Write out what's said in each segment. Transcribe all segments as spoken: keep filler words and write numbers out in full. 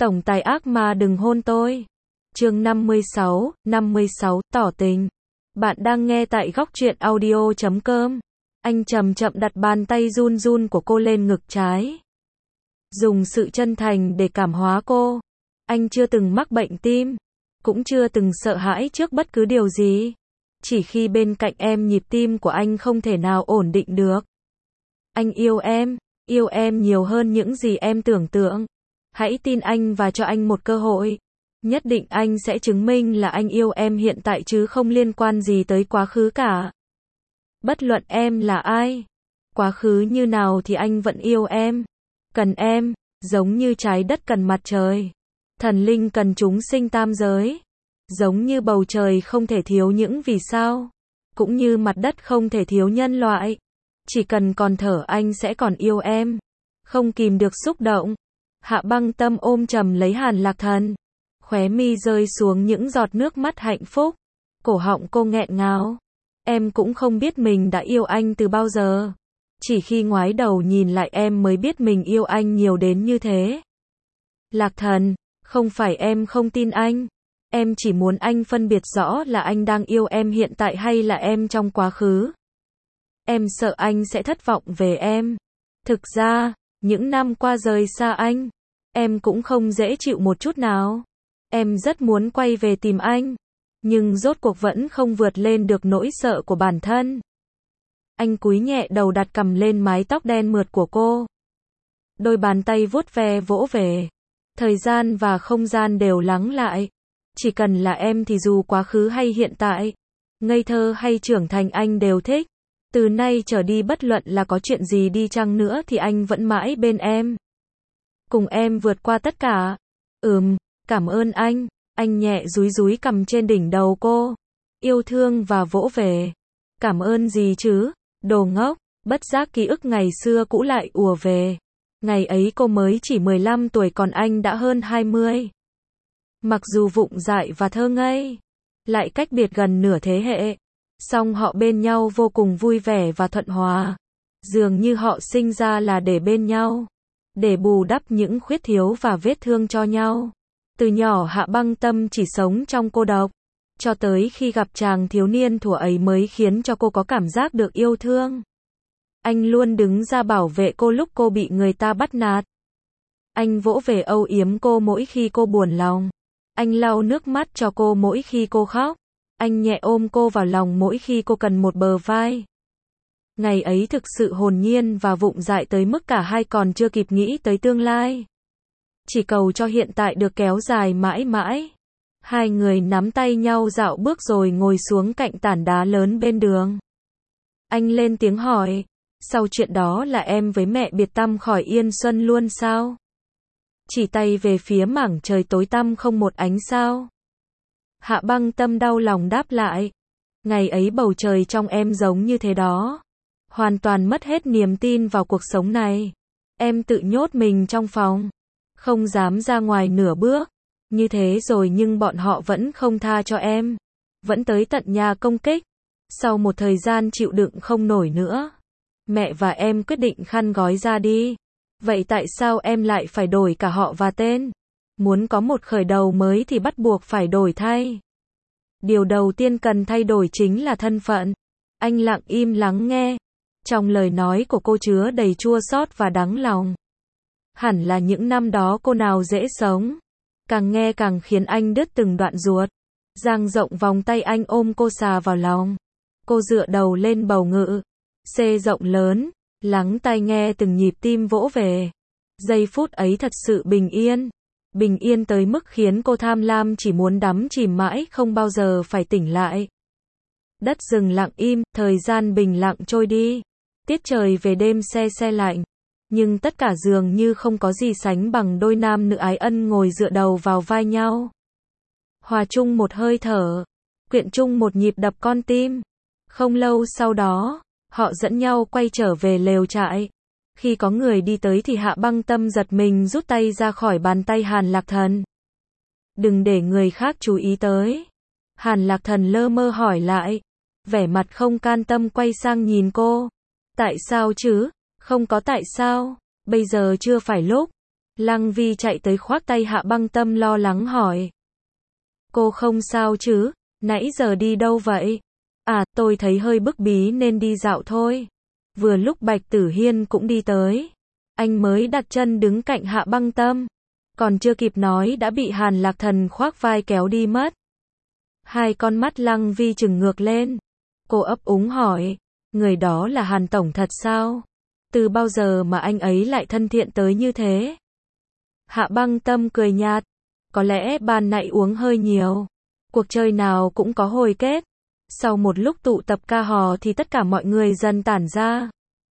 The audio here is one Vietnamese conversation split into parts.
Tổng tài ác ma đừng hôn tôi. Chương năm mươi sáu, năm mươi sáu, tỏ tình. Bạn đang nghe tại góc truyện audio chấm com. Anh chậm chậm đặt bàn tay run run của cô lên ngực trái. Dùng sự chân thành để cảm hóa cô. Anh chưa từng mắc bệnh tim, cũng chưa từng sợ hãi trước bất cứ điều gì. Chỉ khi bên cạnh em nhịp tim của anh không thể nào ổn định được. Anh yêu em, yêu em nhiều hơn những gì em tưởng tượng. Hãy tin anh và cho anh một cơ hội. Nhất định anh sẽ chứng minh là anh yêu em hiện tại chứ không liên quan gì tới quá khứ cả. Bất luận em là ai, quá khứ như nào thì anh vẫn yêu em. Cần em, giống như trái đất cần mặt trời. Thần linh cần chúng sinh tam giới. Giống như bầu trời không thể thiếu những vì sao. Cũng như mặt đất không thể thiếu nhân loại. Chỉ cần còn thở anh sẽ còn yêu em. Không kìm được xúc động. Hạ Băng Tâm ôm chầm lấy Hàn Lạc Thần. Khóe mi rơi xuống những giọt nước mắt hạnh phúc. Cổ họng cô nghẹn ngào. Em cũng không biết mình đã yêu anh từ bao giờ. Chỉ khi ngoái đầu nhìn lại em mới biết mình yêu anh nhiều đến như thế. Lạc Thần, không phải em không tin anh. Em chỉ muốn anh phân biệt rõ là anh đang yêu em hiện tại hay là em trong quá khứ. Em sợ anh sẽ thất vọng về em. Thực ra, những năm qua rời xa anh, em cũng không dễ chịu một chút nào. Em rất muốn quay về tìm anh, nhưng rốt cuộc vẫn không vượt lên được nỗi sợ của bản thân. Anh cúi nhẹ đầu đặt cằm lên mái tóc đen mượt của cô. Đôi bàn tay vuốt ve vỗ về. Thời gian và không gian đều lắng lại. Chỉ cần là em thì dù quá khứ hay hiện tại, ngây thơ hay trưởng thành anh đều thích. Từ nay trở đi bất luận là có chuyện gì đi chăng nữa thì anh vẫn mãi bên em. Cùng em vượt qua tất cả. Ừm, cảm ơn anh. Anh nhẹ dúi dúi cằm trên đỉnh đầu cô. Yêu thương và vỗ về. Cảm ơn gì chứ? Đồ ngốc. Bất giác ký ức ngày xưa cũ lại ùa về. Ngày ấy cô mới chỉ mười lăm tuổi còn anh đã hơn hai mươi. Mặc dù vụng dại và thơ ngây, lại cách biệt gần nửa thế hệ, song họ bên nhau vô cùng vui vẻ và thuận hòa. Dường như họ sinh ra là để bên nhau, để bù đắp những khuyết thiếu và vết thương cho nhau. Từ nhỏ Hạ Băng Tâm chỉ sống trong cô độc, cho tới khi gặp chàng thiếu niên thuở ấy mới khiến cho cô có cảm giác được yêu thương. Anh luôn đứng ra bảo vệ cô lúc cô bị người ta bắt nạt. Anh vỗ về âu yếm cô mỗi khi cô buồn lòng. Anh lau nước mắt cho cô mỗi khi cô khóc. Anh nhẹ ôm cô vào lòng mỗi khi cô cần một bờ vai. Ngày ấy thực sự hồn nhiên và vụng dại tới mức cả hai còn chưa kịp nghĩ tới tương lai. Chỉ cầu cho hiện tại được kéo dài mãi mãi. Hai người nắm tay nhau dạo bước rồi ngồi xuống cạnh tảng đá lớn bên đường. Anh lên tiếng hỏi, sau chuyện đó là em với mẹ biệt tăm khỏi Yên Xuân luôn sao? Chỉ tay về phía mảng trời tối tăm không một ánh sao. Hạ Băng Tâm đau lòng đáp lại. Ngày ấy bầu trời trong em giống như thế đó. Hoàn toàn mất hết niềm tin vào cuộc sống này. Em tự nhốt mình trong phòng. Không dám ra ngoài nửa bước. Như thế rồi nhưng bọn họ vẫn không tha cho em. Vẫn tới tận nhà công kích. Sau một thời gian chịu đựng không nổi nữa, mẹ và em quyết định khăn gói ra đi. Vậy tại sao em lại phải đổi cả họ và tên? Muốn có một khởi đầu mới thì bắt buộc phải đổi thay. Điều đầu tiên cần thay đổi chính là thân phận. Anh lặng im lắng nghe. Trong lời nói của cô chứa đầy chua xót và đắng lòng. Hẳn là những năm đó cô nào dễ sống. Càng nghe càng khiến anh đứt từng đoạn ruột. Dang rộng vòng tay anh ôm cô xà vào lòng. Cô dựa đầu lên bầu ngự. Xê rộng lớn. Lắng tai nghe từng nhịp tim vỗ về. Giây phút ấy thật sự bình yên. Bình yên tới mức khiến cô tham lam chỉ muốn đắm chìm mãi không bao giờ phải tỉnh lại. Đất rừng lặng im, thời gian bình lặng trôi đi. Tiết trời về đêm se se lạnh. Nhưng tất cả dường như không có gì sánh bằng đôi nam nữ ái ân ngồi dựa đầu vào vai nhau. Hòa chung một hơi thở. Quyện chung một nhịp đập con tim. Không lâu sau đó, họ dẫn nhau quay trở về lều trại. Khi có người đi tới thì Hạ Băng Tâm giật mình rút tay ra khỏi bàn tay Hàn Lạc Thần. Đừng để người khác chú ý tới. Hàn Lạc Thần lơ mơ hỏi lại. Vẻ mặt không can tâm quay sang nhìn cô. Tại sao chứ? Không có tại sao. Bây giờ chưa phải lúc. Lăng Vi chạy tới khoác tay Hạ Băng Tâm lo lắng hỏi. Cô không sao chứ, nãy giờ đi đâu vậy? À, tôi thấy hơi bức bí nên đi dạo thôi. Vừa lúc Bạch Tử Hiên cũng đi tới. Anh mới đặt chân đứng cạnh Hạ Băng Tâm. Còn chưa kịp nói đã bị Hàn Lạc Thần khoác vai kéo đi mất. Hai con mắt Lăng Vi trừng ngược lên. Cô ấp úng hỏi, người đó là Hàn Tổng thật sao? Từ bao giờ mà anh ấy lại thân thiện tới như thế? Hạ Băng Tâm cười nhạt, có lẽ ban nãy uống hơi nhiều. Cuộc chơi nào cũng có hồi kết. Sau một lúc tụ tập ca hò thì tất cả mọi người dần tản ra.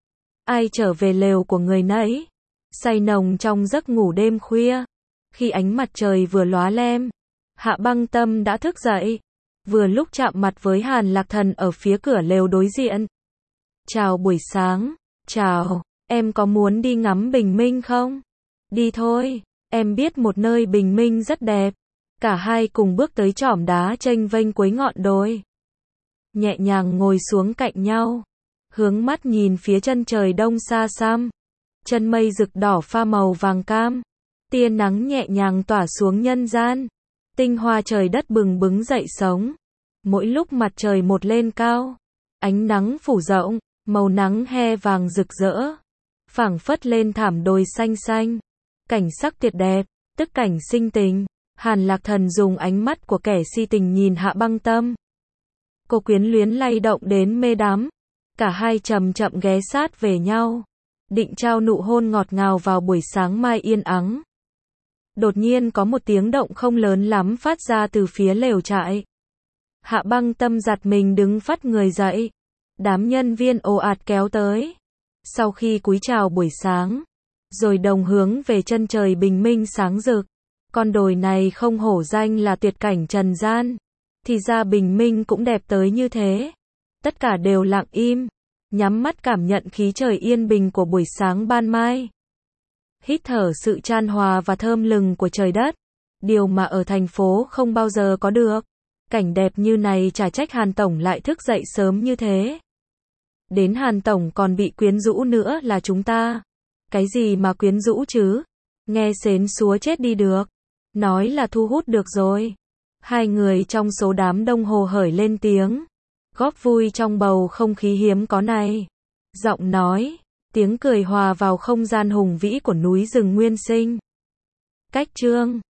Ai trở về lều của người nấy. Say nồng trong giấc ngủ đêm khuya. Khi ánh mặt trời vừa lóa lem, Hạ Băng Tâm đã thức dậy. Vừa lúc chạm mặt với Hàn Lạc Thần ở phía cửa lều đối diện. Chào buổi sáng. Chào, em có muốn đi ngắm bình minh không? Đi thôi, em biết một nơi bình minh rất đẹp. Cả hai cùng bước tới chỏm đá chênh vênh cuối ngọn đồi. Nhẹ nhàng ngồi xuống cạnh nhau. Hướng mắt nhìn phía chân trời đông xa xăm. Chân mây rực đỏ pha màu vàng cam. Tia nắng nhẹ nhàng tỏa xuống nhân gian. Tinh hoa trời đất bừng bừng dậy sống. Mỗi lúc mặt trời một lên cao, ánh nắng phủ rộng, màu nắng he vàng rực rỡ, phảng phất lên thảm đồi xanh xanh. Cảnh sắc tuyệt đẹp, tức cảnh sinh tình. Hàn Lạc Thần dùng ánh mắt của kẻ si tình nhìn Hạ Băng Tâm. Cô quyến luyến lay động đến mê đắm. Cả hai chậm chậm ghé sát về nhau, định trao nụ hôn ngọt ngào vào buổi sáng mai yên ắng. Đột nhiên có một tiếng động không lớn lắm phát ra từ phía lều trại. Hạ Băng Tâm giật mình đứng phắt người dậy. Đám nhân viên ồ ạt kéo tới. Sau khi cúi chào buổi sáng, rồi đồng hướng về chân trời bình minh sáng rực. Con đồi này không hổ danh là tuyệt cảnh trần gian. Thì ra bình minh cũng đẹp tới như thế. Tất cả đều lặng im, nhắm mắt cảm nhận khí trời yên bình của buổi sáng ban mai. Hít thở sự chan hòa và thơm lừng của trời đất. Điều mà ở thành phố không bao giờ có được. Cảnh đẹp như này chả trách Hàn Tổng lại thức dậy sớm như thế. Đến Hàn Tổng còn bị quyến rũ nữa là chúng ta. Cái gì mà quyến rũ chứ? Nghe xến xúa chết đi được. Nói là thu hút được rồi. Hai người trong số đám đông hồ hởi lên tiếng. Góp vui trong bầu không khí hiếm có này. Giọng nói, tiếng cười hòa vào không gian hùng vĩ của núi rừng nguyên sinh. Cách chương